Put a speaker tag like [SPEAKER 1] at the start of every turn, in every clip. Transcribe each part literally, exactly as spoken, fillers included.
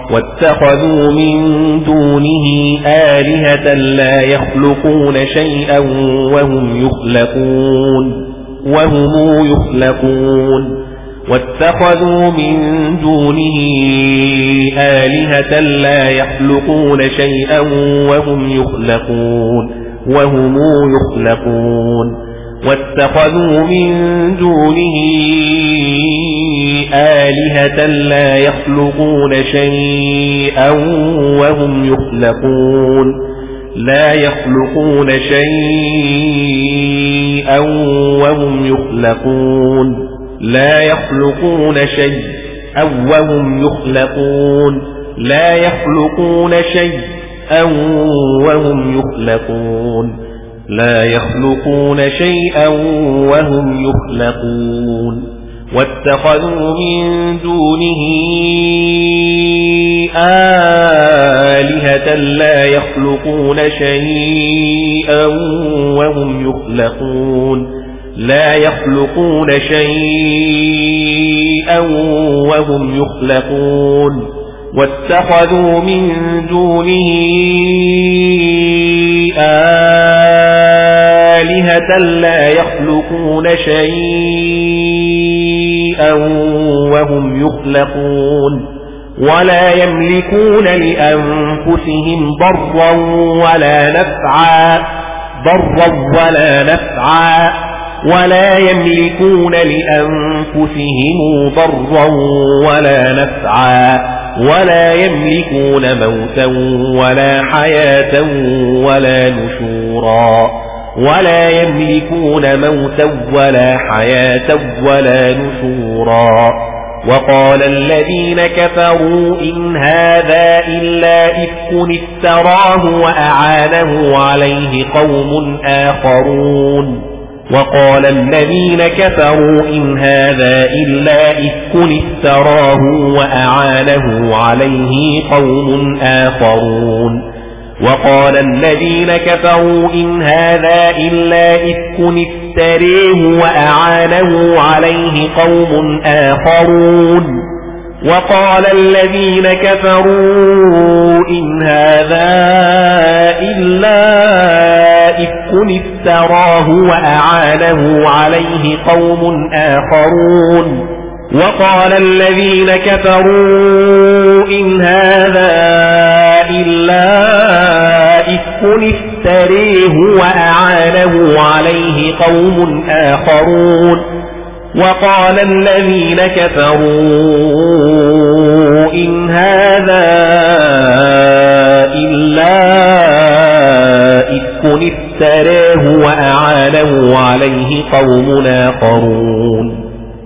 [SPEAKER 1] واتخذوا من دونه آلهة لا يخلقون شيئا وهم يخلقون وهم يخلقون واتخذوا من دونه آلهة لا يخلقون شيئا وهم يخلقون وهم يخلقون واتخذوا من دونه آلهة لا يخلقون شيئا وهم يخلقون لا يخلقون شيئا وهم يخلقون لا يخلقون شيئا وهم يخلقون لا يخلقون شيئا وهم يخلقون لا يخلقون شيئا وهم يخلقون واتخذوا من دونه آلهة لا يخلقون شيئا وهم يخلقون لا يخلقون شيئا وهم يخلقون واتخذوا من دونه آلهة لا يخلقون شيئا وهم يخلقون ولا يملكون لأنفسهم ضرا ولا نفعا ضرا ولا نفعا ولا يملكون لأنفسهم ضرا ولا نفعا ولا يملكون موتا ولا حياة ولا نشورا ولا يملكون موتا ولا حياة ولا نشورا وقال الذين كفروا إن هذا إلا إفك افتراه وأعانه عليه قوم آخرون وقال الذين كفروا إن هذا إلا إفك افتراه وأعانه عليه قوم آخرون وقال الذين كفروا إن هذا إلا إفك افتريه وأعانه عليه قوم آخرون وقال الذين كفروا إن هذا إلا إفك افتراه وأعانه عليه قوم آخرون وقال الذين كفروا إن هذا إلا إفك افتريه وأعانه عليه قوم آخرون وقال الذين كفروا إن هذا إلا إفك افتراه وأعانه عليه قوم آخرون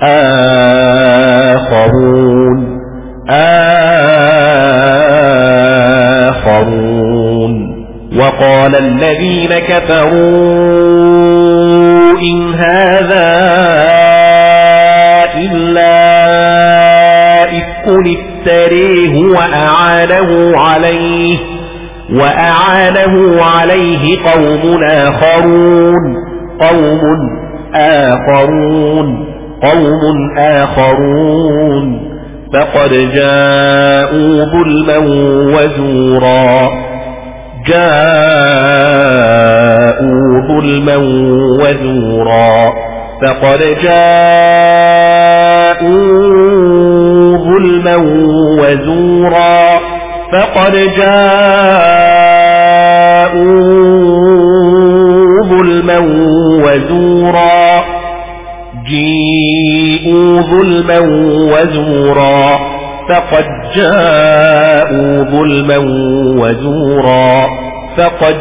[SPEAKER 1] آخرون آخرون وقال الذين كفروا إن هذا إلا إفك افتريه وأعانه عليه وأعانه عليه قوم آخرون قوم آخرون قوم آخرون فقد جاءوا ظلما وزورا جاءوا ظلما وزورا فقد جاءوا ظلما وزورا فقد جاءوا ظلما وزورا جيءوا ظلما وزورا فقد جاءوا ظلما وزورا فقد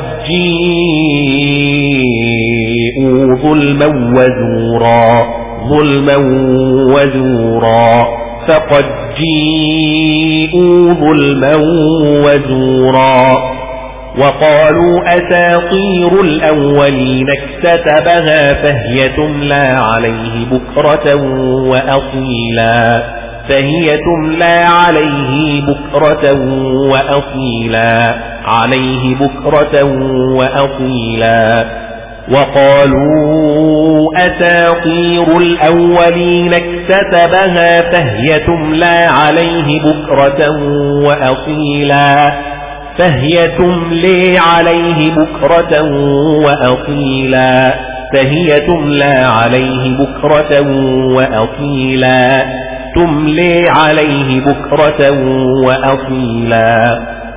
[SPEAKER 1] جيءوا ظلما وزورا ظلما وزورا فقد جيءوا ظلما وزورا وقالوا أساطير الأولين اكتتبها فهي تملى عليه بكرة وأصيلا فهي تملى عليه بكرة وأصيلا عليه بكرة وأصيلا وقالوا أساطير الأولين اكتتبها اكتتبها فهي تملى عليه بكرة وأصيلا فهي تملي عليه بكرة وأصيلا فهي تملى عليه بكرة وأصيلا تملي عليه بكرة وأصيلا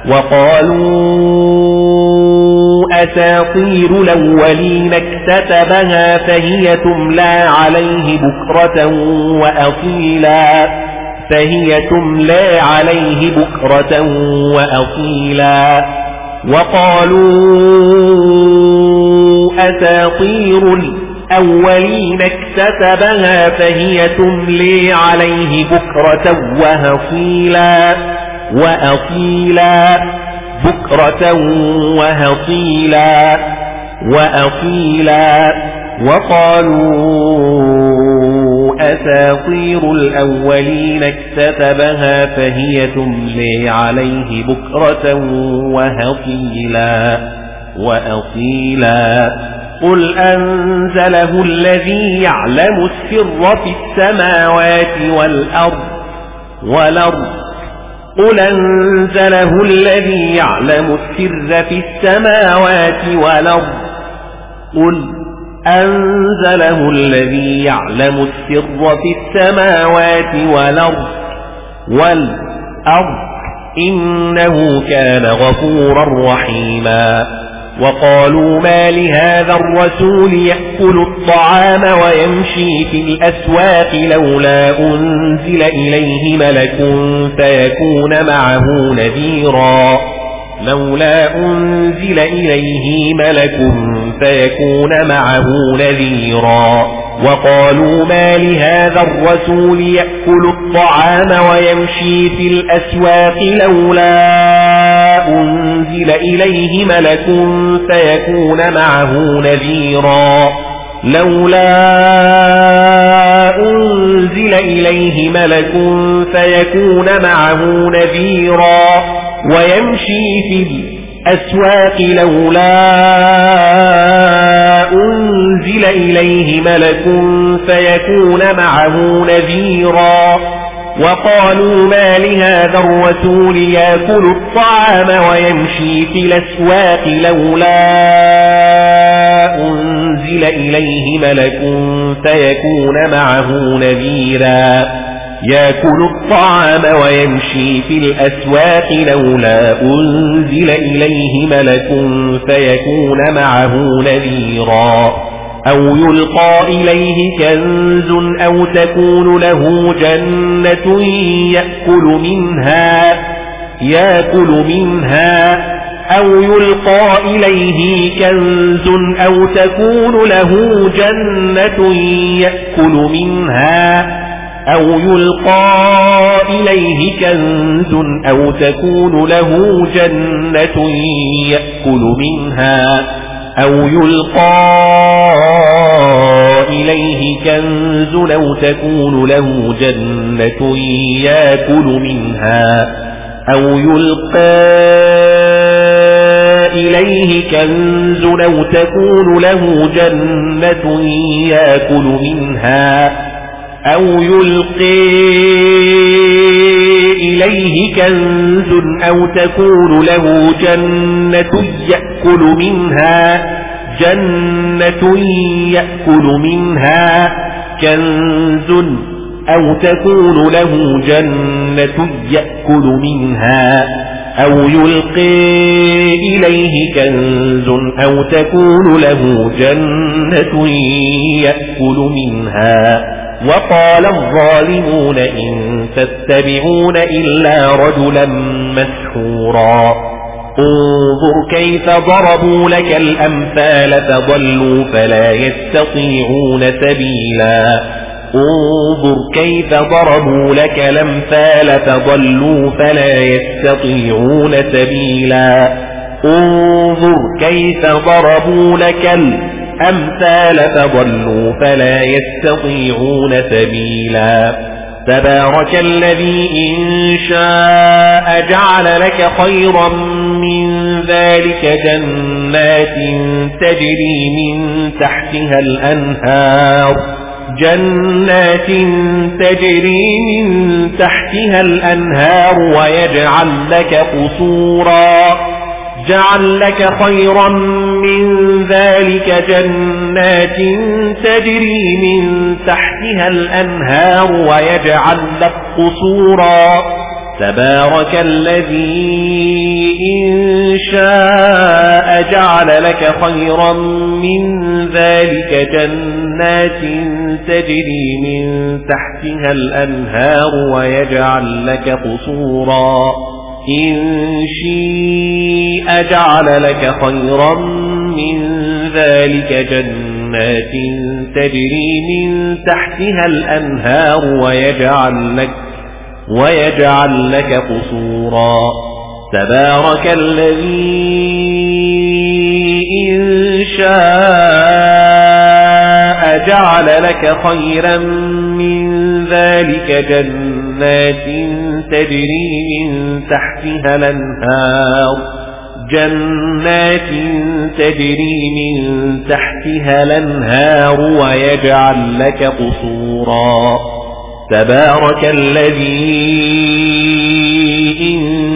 [SPEAKER 1] وقالوا أساطير الأولين اكتتبها فهي تملى عليه بكرة وأصيلا فهي تملى عليه بكرة وأصيلا وقالوا أساطير الأولين اكتتبها فهي تملي عليه بكرة وهصيلا وأصيلا بكرة وهصيلا وأصيلا وقالوا أساطير الأولين اكتتبها فهي تملي عليه بكرة وهصيلا وأصيلا قل أنزله الذي يعلم السر في السماوات والأرض والأرض قل أنزله الذي يعلم السر في السماوات والأرض قل أنزله الذي يعلم السر في السماوات والأرض والأرض إنه كان غفورا رحيما وقالوا ما لهذا الرسول يأكل الطعام ويمشي في الأسواق لولا أنزل إليه ملك فيكون معه نذيرا لولا أنزل إليه ملك فيكون معه نذيرا وقالوا ما لهذا الرسول يأكل الطعام ويمشي في الأسواق لولا أنزل إليه ملك فيكون معه نذيرا لولا أنزل إليه ملك فيكون معه نذيرا ويمشي في الأسواق لولا أنزل إليه ملك فيكون معه نذيرا وقالوا ما لهذا الرسول يأكل الطعام ويمشي في الأسواق لولا أنزل إليه ملك فيكون معه نذيرا يأكل الطعام ويمشي في الأسواق لولا أنزل إليه ملك فيكون معه نذيرا أو يلقى إليه كنز أو تكون له جنة يأكل منها يأكل منها أو يلقى إليه كنز أو تكون له جنة يأكل منها أو يلقى إليه كنز أو تكون له جنة يأكل منها أو يلقى إليه كنز أو تكون له جنة يأكل منها أو يلقى إليه كنز أو تكون له جنة يأكل منها أو يلقي إليه كنز أو تكون له جنة يأكل منها جنة يأكل منها كنز أو تكون له جنة يأكل منها أو يلقي إليه كنز أو تكون له جنة يأكل منها وقال الظالمون إن تتبعون إلا رجلا مسحورا انظر كيف ضربوا لك الأمثال فضلوا فلا يستطيعون سبيلا انظر كيف ضربوا لك الأمثال فضلوا فلا يستطيعون سبيلا انظر كيف ضربوا لك الأمثال فضلوا فلا يستطيعون سبيلا تبارك الذي إن شاء جعل لك خيرا من ذلك جنات تجري من تحتها الأنهار جنات تجري من تحتها الأنهار ويجعل لك قصورا جعل لك خيرا من ذلك جنات تجري من تحتها الأنهار ويجعل لك قصورا تبارك الذي إن شاء جعل لك خيرا من ذلك جنات تجري من تحتها الأنهار ويجعل لك قصورا إن شيء جعل لك خيرا من ذلك جنات تجري من تحتها الأنهار ويجعل لك ويجعل لك قصورا تبارك الذي إن شاء جعل لك خيرا من ذلك جنات تجري من تحتها الأنهار جنات تجري من تحتها الأنهار ويجعل لك قصورا تبارك الذي إن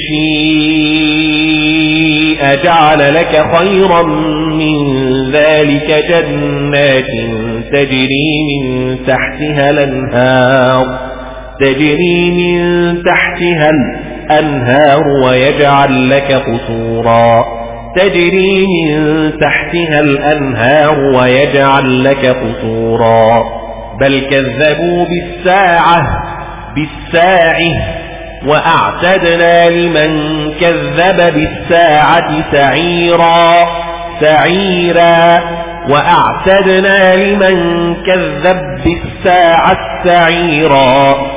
[SPEAKER 1] شيء جعل لك خيرا من ذلك جنات تجري من تحتها الأنهار تجري من تحتها الأنهار ويجعل لك قصورا تجري من تحتها الأنهار ويجعل لك قصورا بل كذبوا بالساعة بالساعة وأعتدنا لمن كذب بالساعة سعيرا سعيرا وأعتدنا لمن كذب بالساعة سعيرا